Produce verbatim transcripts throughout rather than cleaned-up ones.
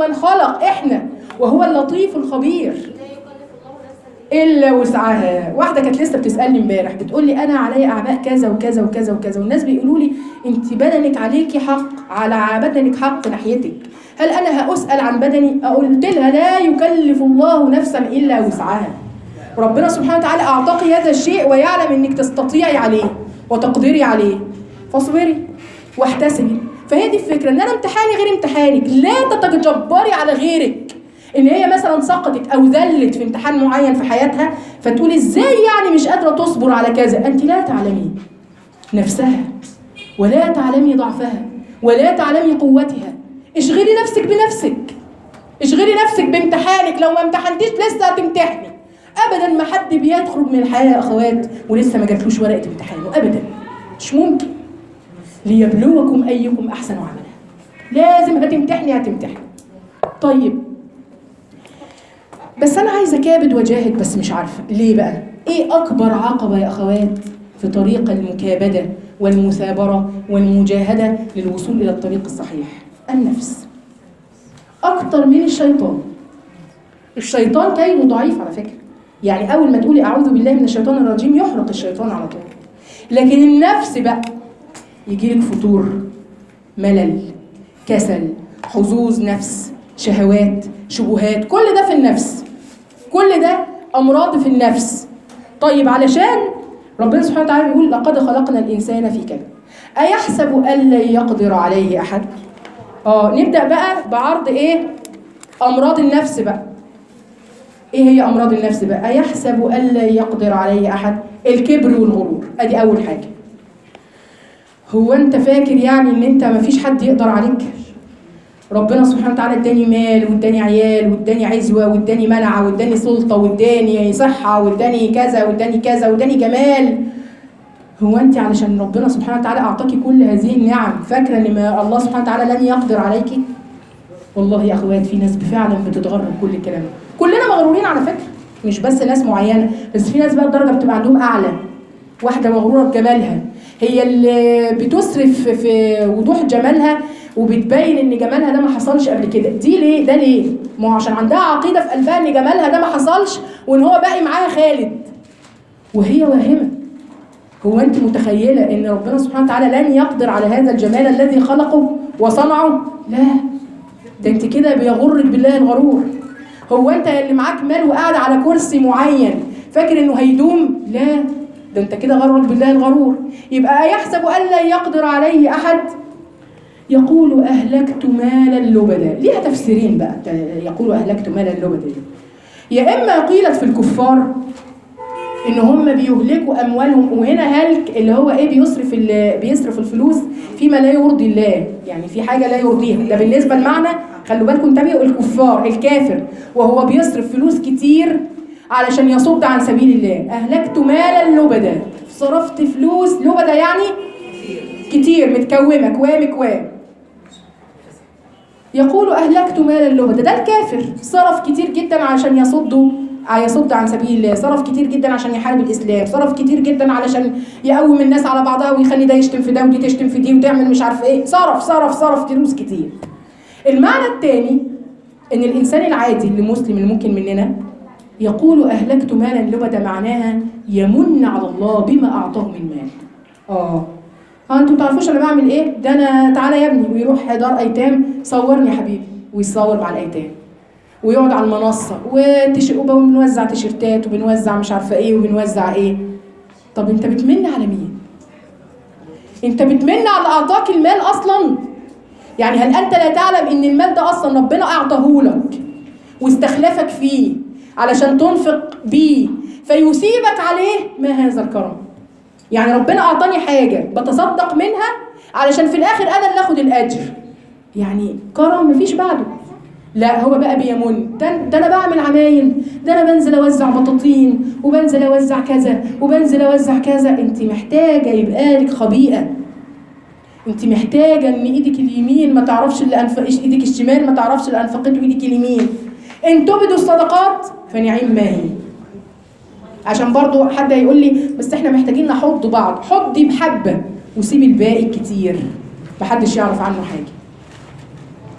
من خلق احنا وهو اللطيف الخبير الا وسعها. واحده كانت لسه بتسالني امبارح بتقول لي انا عليا اعباء كذا وكذا وكذا وكذا، والناس بيقولوا لي انت بدنك عليكي حق، على بدنك حق ناحيتك، هل انا هاسال عن بدني؟ قلت لها لا يكلف الله نفسا الا وسعها. ربنا سبحانه وتعالى اعطاك هذا الشيء ويعلم انك تستطيعي عليه وتقدري عليه، فاصبري واحتسبي. فهي دي الفكره، ان انا امتحاني غير امتحانك، لا تتجبري على غيرك ان هي مثلا سقطت او ذلت في امتحان معين في حياتها فتقولي ازاي يعني مش قادره تصبر على كذا. انت لا تعلمي نفسها ولا تعلمي ضعفها ولا تعلمي قوتها. اشغلي نفسك بنفسك، اشغلي نفسك بامتحانك. لو ما امتحنتيش لسه هتمتحني. ابدا ما حد بيخرج من الحياه يا اخوات ولسه ما جاتلوش ورقه امتحانه، ابدا مش ممكن. ليبلوكم ايكم احسن عملا، لازم هتمتحني هتمتحني. طيب بس انا عايزه اكابد واجاهد بس مش عارفه ليه بقى. ايه اكبر عقبه يا اخوات في طريق المكابده والمثابره والمجاهده للوصول الى الطريق الصحيح؟ النفس اكتر من الشيطان. الشيطان كيده ضعيف على فكره، يعني اول ما تقولي اعوذ بالله من الشيطان الرجيم يحرق الشيطان على طول. لكن النفس بقى يجيلك فتور، ملل، كسل، حظوظ نفس، شهوات، شبهات، كل ده في النفس، كل ده امراض في النفس. طيب علشان ربنا سبحانه وتعالى بيقول لقد خلقنا الانسان في كبد ايحسب ان لن يقدر عليه احد. اه نبدا بقى بعرض ايه امراض النفس بقى. ايه هي امراض النفس بقى؟ ايحسب ان لن يقدر عليه احد. الكبر والغرور، ادي اول حاجه. هو انت فاكر يعني ان انت مفيش حد يقدر عليك؟ ربنا سبحانه وتعالى اداني مال واداني عيال واداني عزوه واداني منعه واداني سلطه واداني صحه واداني كذا واداني كذا واداني جمال. هو انت علشان ربنا سبحانه وتعالى اعطاكي كل هذه النعم فاكره ان ما الله سبحانه وتعالى لن يقدر عليكي؟ والله يا اخوات في ناس فعلا بتتغر بكل الكلام ده. كلنا مغرورين على فكره، مش بس ناس معينه، بس في ناس بقى الدرجه بتبقى عندهم اعلى. واحده مغروره بجمالها، هي اللي بتسرف في وضوح جمالها وبتبين ان جمالها ده ما حصلش قبل كده. دي ليه؟ ده ليه؟ ما هو عشان عندها عقيده في قلبها ان جمالها ده ما حصلش وان هو باقي معاها خالد، وهي واهمه. هو انت متخيله ان ربنا سبحانه وتعالى لن يقدر على هذا الجمال الذي خلقه وصنعه؟ لا، ده انت كده بيغرك بالله الغرور. هو انت اللي معاك مال وقاعد على كرسي معين فاكر انه هيدوم؟ لا، ده انت كده غرك بالله الغرور. يبقى يحسب ان لن يقدر عليه احد. يقول اهلكت مالا لبدا. ليها تفسيرين بقى يقول اهلكت مالا لبدا دي. يا اما قيلت في الكفار ان هم بيهلكوا اموالهم، وهنا هلك اللي هو ايه بيصرف بيصرف الفلوس فيما لا يرضي الله، يعني في حاجه لا يرضيها. ده بالنسبه لمعنى، خلوا بالكم انتبهوا، الكفار الكافر وهو بيصرف فلوس كتير علشان يصد عن سبيل الله. اهلكت مالا لبدا، صرفت فلوس لبدا يعني كتير، متكومه كوام كوام. يقول اهلكت مالا لبدا، ده الكافر صرف كتير جدا عشان يصدوا يصد عن سبيل الله، صرف كتير جدا عشان يحارب الاسلام، صرف كتير جدا علشان يقوم الناس على بعضها ويخلي ده يشتم في ده ودي تشتم في دي وتعمل مش عارف ايه، صرف صرف صرف فلوس كتير. المعنى الثاني ان الانسان العادي اللي مسلم اللي ممكن مننا يقول اهلكت مالا لبدا، معناها يمن على الله بما اعطاه من مال. اه ها انتوا ما تعرفوش انا بعمل ايه؟ ده انا تعالى يا ابني، ويروح دار ايتام صورني يا حبيبي ويصور مع الايتام ويقعد على المنصه وبنوزع تيشيرتات وبنوزع مش عارفه ايه وبنوزع ايه. طب انت بتمن على مين؟ انت بتمن على اعطاك المال اصلا؟ يعني هل انت لا تعلم ان المال ده اصلا ربنا اعطاه لك واستخلفك فيه علشان تنفق بيه فيثيبك عليه؟ ما هذا الكرم؟ يعني ربنا اعطاني حاجه بتصدق منها علشان في الاخر انا اللي اخد الاجر، يعني كرم مفيش بعده. لا، هو بقى بيمن، ده, ده انا بعمل عمايل، ده انا بنزل اوزع بطاطين وبنزل اوزع كذا وبنزل اوزع كذا. انت محتاجه يبقى لك خبيئه، انت محتاجه ان ايدك اليمين ما تعرفش اللي انفق، ايدك الشمال ما تعرفش اللي انفقته ايدك اليمين. ان تبدوا الصدقات فنعم ما هي. عشان برضو حد هيقول لي بس احنا محتاجين نحض بعض، حضي بحبه وسيبي الباقي الكتير محدش يعرف عنه حاجه.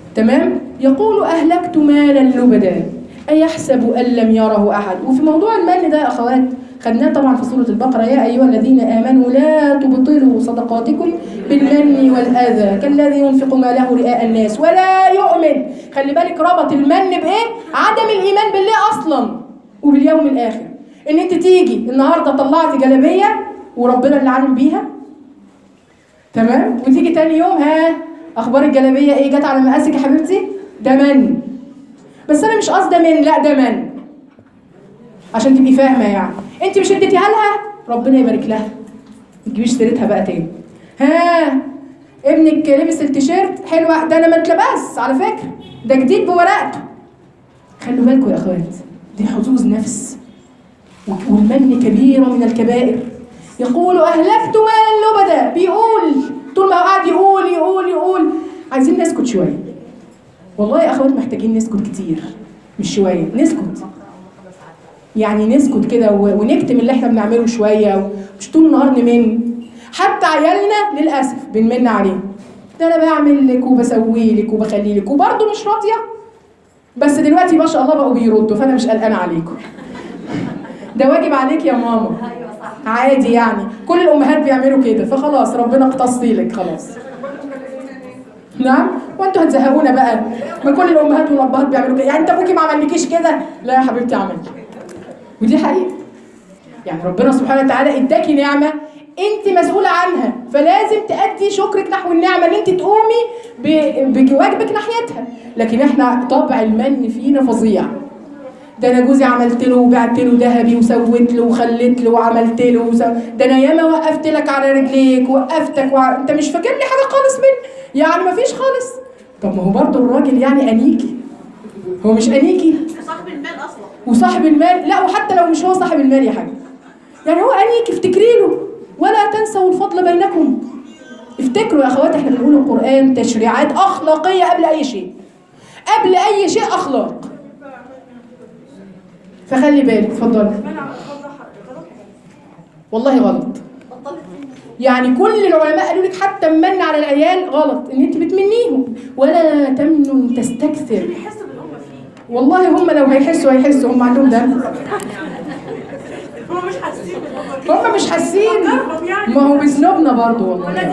تمام؟ يقول أهلكت مالا لبدا أيحسب أن لم يره أحد. وفي موضوع المال ده يا أخوات خدناه طبعا في سورة البقرة، يا أيها الذين آمنوا لا تبطلوا صدقاتكم بالمن والأذى كالذي ينفق ماله رئاء الناس ولا يؤمن. خلي بالك ربط المن بإيه؟ عدم الإيمان بالله أصلا وباليوم الآخر. إن أنت تيجي النهاردة طلعت جلابية وربنا اللي عالم بيها، تمام؟ وتيجي تاني يوم ها أخبار الجلابية إيه؟ جت على مقاسك يا حبيبتي؟ ده من. بس أنا مش قصدي من، لا ده من. عشان تبقي فاهمة يعني. أنت مش اديتيها لها؟ ربنا يبارك لها. ما تجيبيش سيرتها بقى تاني. ها ابنك لبس التيشيرت حلوة، ده أنا ما اتلبس على فكرة، ده جديد بورقته. خلوا بالكم يا أخوات، دي حظوظ نفس، والمن كبيرة من الكبائر. يقول أهلكت مالا لبدا، بيقول طول ما هو قاعد يقول يقول يقول. عايزين نسكت شوية. والله يا أخوات محتاجين نسكت كتير، مش شوية، نسكت. يعني نسكت كده ونكتم اللي احنا بنعمله شوية، ومش طول النهار نمن. حتى عيالنا للأسف بنمن عليهم. ده أنا بعمل لك وبسوي لك وبخلي لك وبرضه مش راضية. بس دلوقتي ما شاء الله بقوا بيردوا، فأنا مش قلقانة عليكم. ده واجب عليك يا ماما. عادي يعني، كل الأمهات بيعملوا كده، فخلاص ربنا اقتصي لك خلاص. نعم؟ وانتوا هتزهقونا بقى، ما كل الأمهات والأبهات بيعملوا كده. يعني أنت أبوكي ما عملكيش كده؟ لا يا حبيبتي عمل. ودي حقيقة. يعني ربنا سبحانه وتعالى اداكي نعمة انت مسؤولة عنها، فلازم تأدي شكرك نحو النعمة ان انت تقومي بواجبك ناحيتها. لكن احنا طبع المن فينا فظيع. ده انا جوزي عملت له وبعت له ذهبي وسويت له وخليت له وعملت له وسو... ده انا ياما وقفت لك على رجليك وقفتك وع... انت مش فاكر لي حاجة خالص من يعني ما فيش خالص. طب ما هو برضه الراجل يعني انيكي، هو مش انيكي صاحب المال اصلا، وصاحب المال. لا وحتى لو مش هو صاحب المال يا حاجة، يعني هو أنيك افتكري له. ولا تنسوا الفضل بينكم. افتكروا يا أخوات، احنا بنقول القرآن تشريعات أخلاقية قبل أي شيء، قبل أي شيء أخلاق. فخلي بالك. اتفضلي. والله غلط. يعني كل العلماء قالوا لك حتى المن على العيال غلط، ان انت بتمنيهم. ولا تمنن تستكثر. والله هم لو هيحسوا هيحسوا، هم عندهم دم. هم مش حاسين هم مش حاسين. ما هو بذنوبنا برضه والله.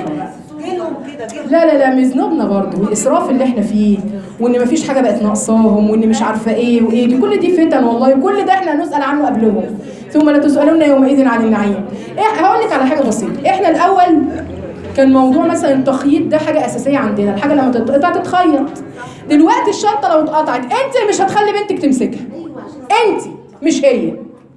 لا لا لا بذنوبنا برضه، والاسراف اللي احنا فيه، وان مفيش حاجه بقت ناقصاهم، وان مش عارفه ايه وايه. دي كل دي فتن والله، وكل ده احنا هنسال عنه قبلهم. ثم لا تسالون يومئذ عن النعيم. ايه هقول لك على حاجه بسيطه. احنا الاول كان موضوع مثلا التخييط ده حاجه اساسيه عندنا، الحاجه لما تتقطع تتخيط. دلوقتي الشنطه لو اتقطعت انت اللي مش هتخلي بنتك تمسكها، انت مش هي.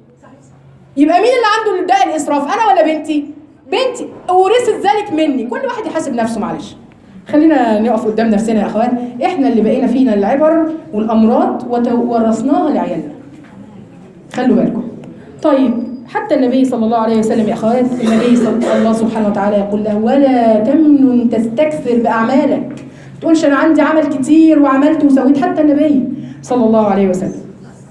يبقى مين اللي عنده ده الاسراف، انا ولا بنتي؟ بنتي ورثت ذلك مني. كل واحد يحاسب نفسه. معلش خلينا نقف قدام نفسنا يا اخوان. احنا اللي بقينا فينا العبر والامراض وورثناها لعيالنا. خلوا بالكم. طيب حتى النبي صلى الله عليه وسلم يا اخوات، النبي صلى الله سبحانه وتعالى يقول له ولا تمنن تستكثر باعمالك. ما تقولش انا عندي عمل كتير وعملت وسويت. حتى النبي صلى الله عليه وسلم.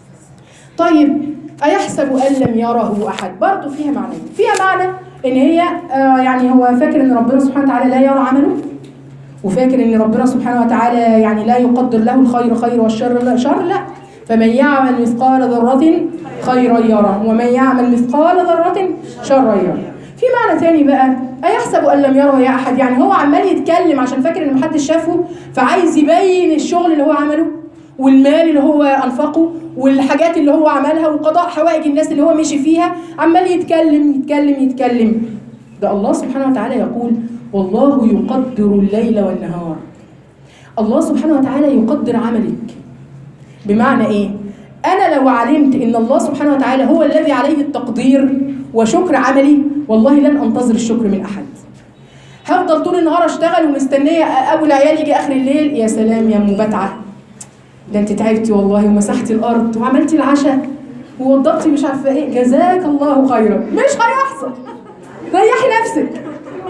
طيب أيحسب أن لم يره أحد، برضه فيها معنى. فيها معنى إن هي آه يعني هو فاكر إن ربنا سبحانه وتعالى لا يرى عمله، وفاكر إن ربنا سبحانه وتعالى يعني لا يقدر له الخير خير والشر لا شر. لا، فمن يعمل مثقال ذرة خيرا يره ومن يعمل مثقال ذرة شرا يره. في معنى ثاني بقى، أيحسب أن لم يره يا أحد، يعني هو عمال يتكلم عشان فاكر إن محدش شافه، فعايز يبين الشغل اللي هو عمله والمال اللي هو أنفقه والحاجات اللي هو عملها وقضاء حوائج الناس اللي هو مشي فيها. عمال يتكلم يتكلم يتكلم. ده الله سبحانه وتعالى يقول والله يقدر الليل والنهار. الله سبحانه وتعالى يقدر عملك. بمعنى ايه؟ انا لو علمت ان الله سبحانه وتعالى هو الذي عليه التقدير وشكر عملي، والله لن انتظر الشكر من احد. هفضل طول النهار اشتغل ومستنيه ابو العيال يجي اخر الليل، يا سلام يا مبتعه، ده انت تعبتي والله ومسحتي الارض وعملتي العشاء ووضبتي مش عارفه ايه، جزاك الله خيرا. مش هيحصل. ريحي نفسك.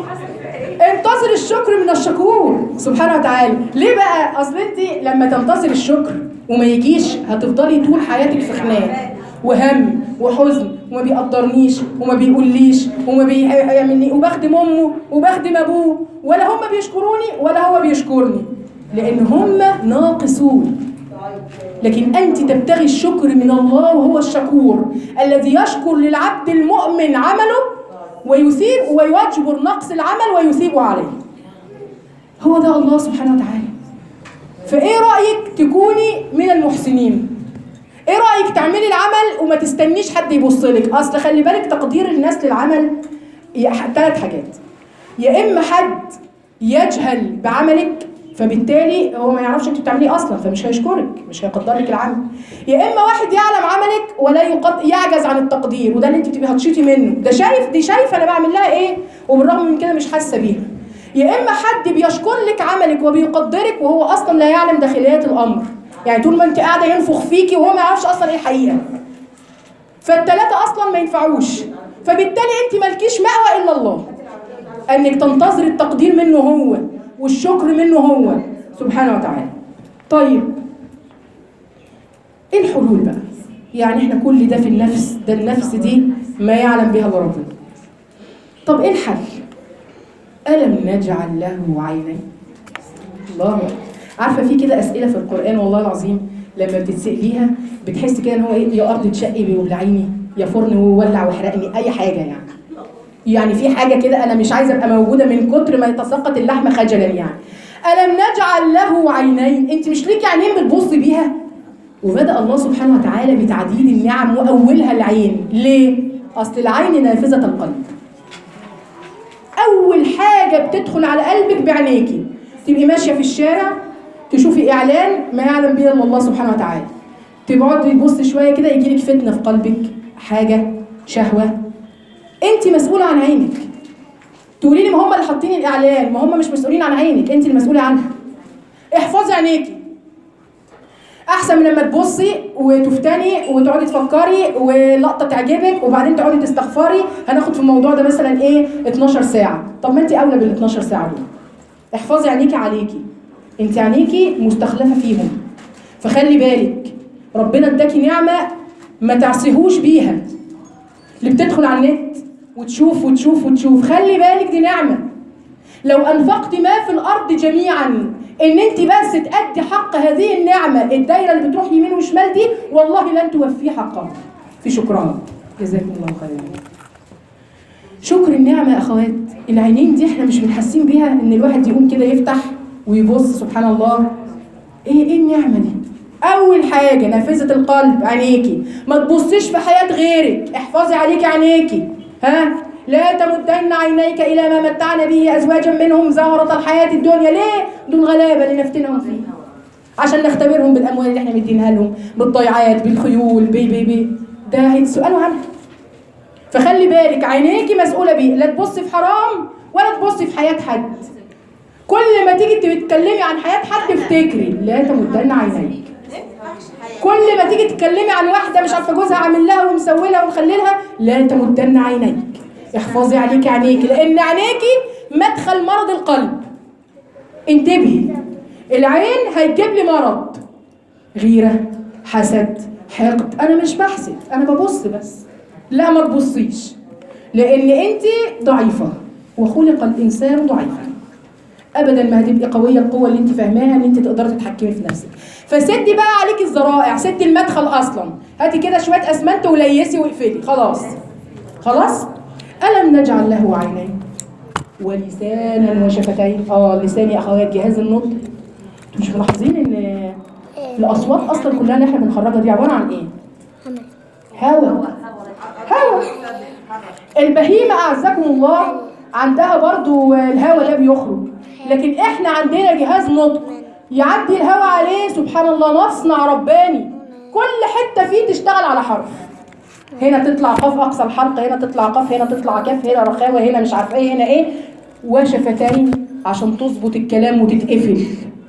انتظر الشكر من الشكور سبحانه وتعالى. ليه بقى؟ اصل انت لما تنتظر الشكر وما يجيش هتفضلي طول حياتك في خناق وهم وحزن، وما بيقدرنيش وما بيقوليش وما بيعملني وبخدم امه وبخدم ابوه، ولا هم بيشكروني ولا هو بيشكرني. لأن هم ناقصون. لكن أنت تبتغي الشكر من الله وهو الشكور الذي يشكر للعبد المؤمن عمله ويثيب ويجبر نقص العمل ويثيب عليه. هو ده الله سبحانه وتعالى. فإيه رأيك تكوني من المحسنين؟ إيه رأيك تعملي العمل وما تستنيش حد يبص لك؟ أصل خلي بالك تقدير الناس للعمل ثلاث حاجات. يا إما حد يجهل بعملك فبالتالي هو ما يعرفش انت بتعمليه اصلا فمش هيشكرك، مش هيقدر لك العمل. يا اما واحد يعلم عملك ولا يقد... يعجز عن التقدير، وده اللي انت بتبقي هتشيطي منه، ده شايف دي شايفه انا بعمل لها ايه وبالرغم من كده مش حاسه بيها. يا اما حد بيشكر لك عملك وبيقدرك وهو اصلا لا يعلم داخليات الامر، يعني طول ما انت قاعده ينفخ فيكي وهو ما يعرفش اصلا ايه الحقيقه. فالثلاثه اصلا ما ينفعوش، فبالتالي انت مالكيش مأوى الا الله، انك تنتظر التقدير منه هو والشكر منه هو سبحانه وتعالى. طيب ايه الحلول بقى؟ يعني احنا كل ده في النفس، ده النفس دي ما يعلم بها الا ربنا. طب ايه الحل؟ ألم نجعل له عينين؟ الله. عارفه في كده اسئله في القران والله العظيم لما بتتساليها بتحس كده ان هو ايه، يا ارض تشقي وبلعيني، يا فرن وولع واحرقني، اي حاجه يعني. يعني في حاجه كده انا مش عايزه ابقى موجوده من كتر ما يتساقط اللحم خجلا يعني. ألم نجعل له عينين؟ انت مش ليكي عينين بتبصي بيها؟ وبدأ الله سبحانه وتعالى بتعديد النعم واولها العين. ليه؟ اصل العين نافذه القلب. اول حاجه بتدخل على قلبك بعينيكي. تبقي ماشيه في الشارع تشوفي اعلان ما يعلم به الا الله سبحانه وتعالى، تقعدي تبصي شويه كده يجيلك فتنه في قلبك، حاجه شهوه، انت مسؤوله عن عينك. تقولي لي ما هم اللي حاطين الاعلان، ما هم مش مسؤولين عن عينك، انت المسؤوله عنها. احفظي عينيكي احسن من لما تبصي وتفتني وتقعدي تفكري ولقطه تعجبك وبعدين تقعدي تستغفري هناخد في الموضوع ده مثلا ايه اتناشر ساعه. طب ما انت اولى بال اتناشر ساعه دول. احفظي عينيكي عليكي، انت عينيكي مستخلفه فيهم، فخلي بالك ربنا اداكي نعمه ما تعصيهوش بيها. اللي بتدخل على النت وتشوف وتشوف وتشوف، خلي بالك دي نعمه. لو انفقت ما في الارض جميعا ان انت بس تأدي حق هذه النعمه، الدايره اللي بتروح يمين وشمال دي والله لن توفيه حقها في شكرها. جزاكم الله خيرا. شكر النعمه يا اخوات. العينين دي احنا مش بنحسين بيها، ان الواحد يقوم كده يفتح ويبص سبحان الله. ايه ايه النعمه دي؟ اول حاجه نافذه القلب عينيكي، ما تبصيش في حياه غيرك، احفظي عليكي عينيكي. ها لا تمدن عينيك الى ما متعنا به ازواجا منهم زهرة الحياه الدنيا. ليه؟ دول غلابه لنفتنهم فيه، عشان نختبرهم بالاموال اللي احنا مدينها لهم، بالضيعات، بالخيول، بي بي بي ده هيتسالوا عنها. فخلي بالك عينيكي مسؤوله بيه، لا تبصي في حرام ولا تبصي في حياه حد. كل ما تيجي تتكلمي عن حياه حد افتكري لا تمدن عينيك. كل ما تيجي تتكلمي عن واحده مش عارفه جوزها عامل لها ومسوي لها ومخللها، لا تمدن عينيك. احفظي عليكي عينيكي، لان عينيكي مدخل مرض القلب. انتبهي، العين هيجيب لي مرض، غيره، حسد، حقد. انا مش بحسد، انا ببص بس. لا ما تبصيش، لان انت ضعيفه وخلق الانسان ضعيفا. ابدا ما هتبقي قويه القوه اللي انت فاهماها ان انت تقدري تتحكمي في نفسك. فسدي بقى عليكي الذرائع، سدي المدخل اصلا. هاتي كده شويه اسمنت وليسي واقفلي، خلاص خلاص. ألم نجعل له عينين ولسانا وشفتين؟ اه اللسان يا اخوات جهاز النطق. انتوا مش ملاحظين ان الاصوات اصلا كلها اللي احنا بنخرجها دي عباره عن ايه؟ هوا. هوا. البهيمه اعزكم الله عندها برضو الهوا ده بيخرج، لكن احنا عندنا جهاز نطق يعدي الهوا عليه سبحان الله، مصنع رباني. كل حته فيه تشتغل على حرف. هنا تطلع قاف اقصى الحلقه، هنا تطلع قاف، هنا تطلع كاف، هنا رخاوه، هنا مش عارفه ايه، هنا ايه، وشفتين عشان تظبط الكلام وتتقفل.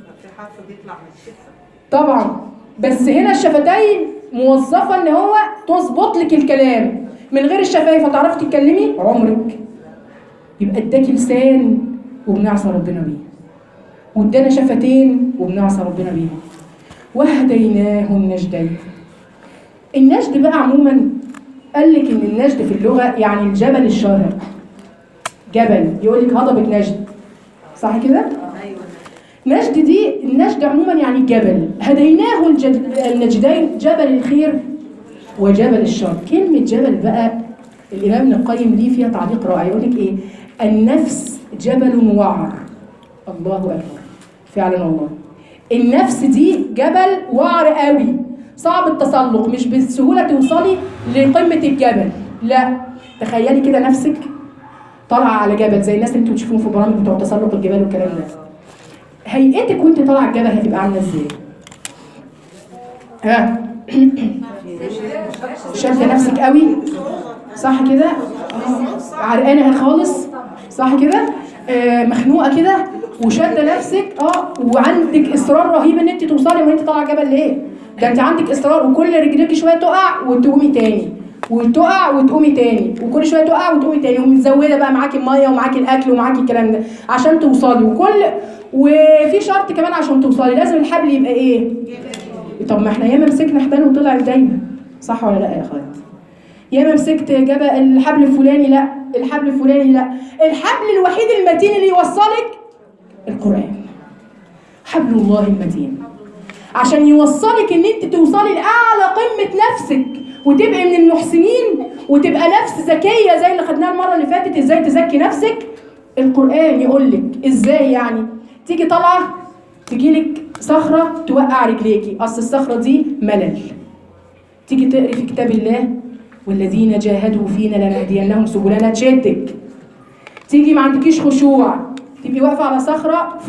طبعا بس هنا الشفتين موظفه ان هو تظبط لك الكلام. من غير الشفايف هتعرفي تتكلمي عمرك. يبقى اداكي لسان وبنعصى ربنا بيه، وادانا شفتين وبنعصى ربنا بيه، وهديناه النجدين. النجد بقى عموما قال لك ان النجد في اللغه يعني الجبل الشاهق. جبل يقول لك هضبه نجد، صح كده؟ نجد دي، النجد عموما يعني جبل، هديناه الجد- النجدين، جبل الخير وجبل الشر. كلمة جبل بقى الإمام ابن القيم ليه فيها تعليق رائع، يقول لك إيه؟ النفس جبل وعر. الله أكبر، فعلا والله. النفس دي جبل وعر قوي، صعب التسلق، مش بسهولة توصلي لقمة الجبل. لا، تخيلي كده نفسك طالعة على جبل زي الناس اللي انتوا بتشوفوهم في برامج بتوع تسلق الجبال والكلام ده. هيئتك وانت طالعة الجبل هتبقى عاملة ازاي؟ ها؟ شاده نفسك قوي، صح كده؟ اه عرقانه خالص، صح كده؟ آه مخنوقه كده وشاده نفسك، اه وعندك اصرار رهيب ان انت توصلي وانت طالعه جبل. ليه؟ ده انت عندك اصرار، وكل رجليك شويه تقع وتقومي تاني، وتقع وتقومي تاني، وكل شويه تقع وتقومي تاني، ومتزوده بقى معاكي الميه ومعاكي الاكل ومعاكي الكلام ده عشان توصلي. وكل وفي شرط كمان عشان توصلي، لازم الحبل يبقى ايه؟ طب ما احنا ياما مسكنا حبال وطلعت دايما، صح ولا لا يا اخوات؟ ياما مسكت جبل الحبل الفلاني، لا الحبل الفلاني لا، الحبل الوحيد المتين اللي يوصلك القرآن، حبل الله المتين، عشان يوصلك ان انت توصلي لاعلى قمه نفسك وتبقي من المحسنين وتبقى نفس ذكيه زي اللي خدناها المره اللي فاتت. ازاي تزكي نفسك؟ القرآن يقول لك ازاي. يعني تيجي طالعه تجيلك صخره توقع رجليكي، اصل الصخره دي ملل، تيجي تقري في كتاب الله والذين جاهدوا فينا لنهدينهم سبلنا تشدك. تيجي ما عندكيش خشوع، تبقي واقفه على صخره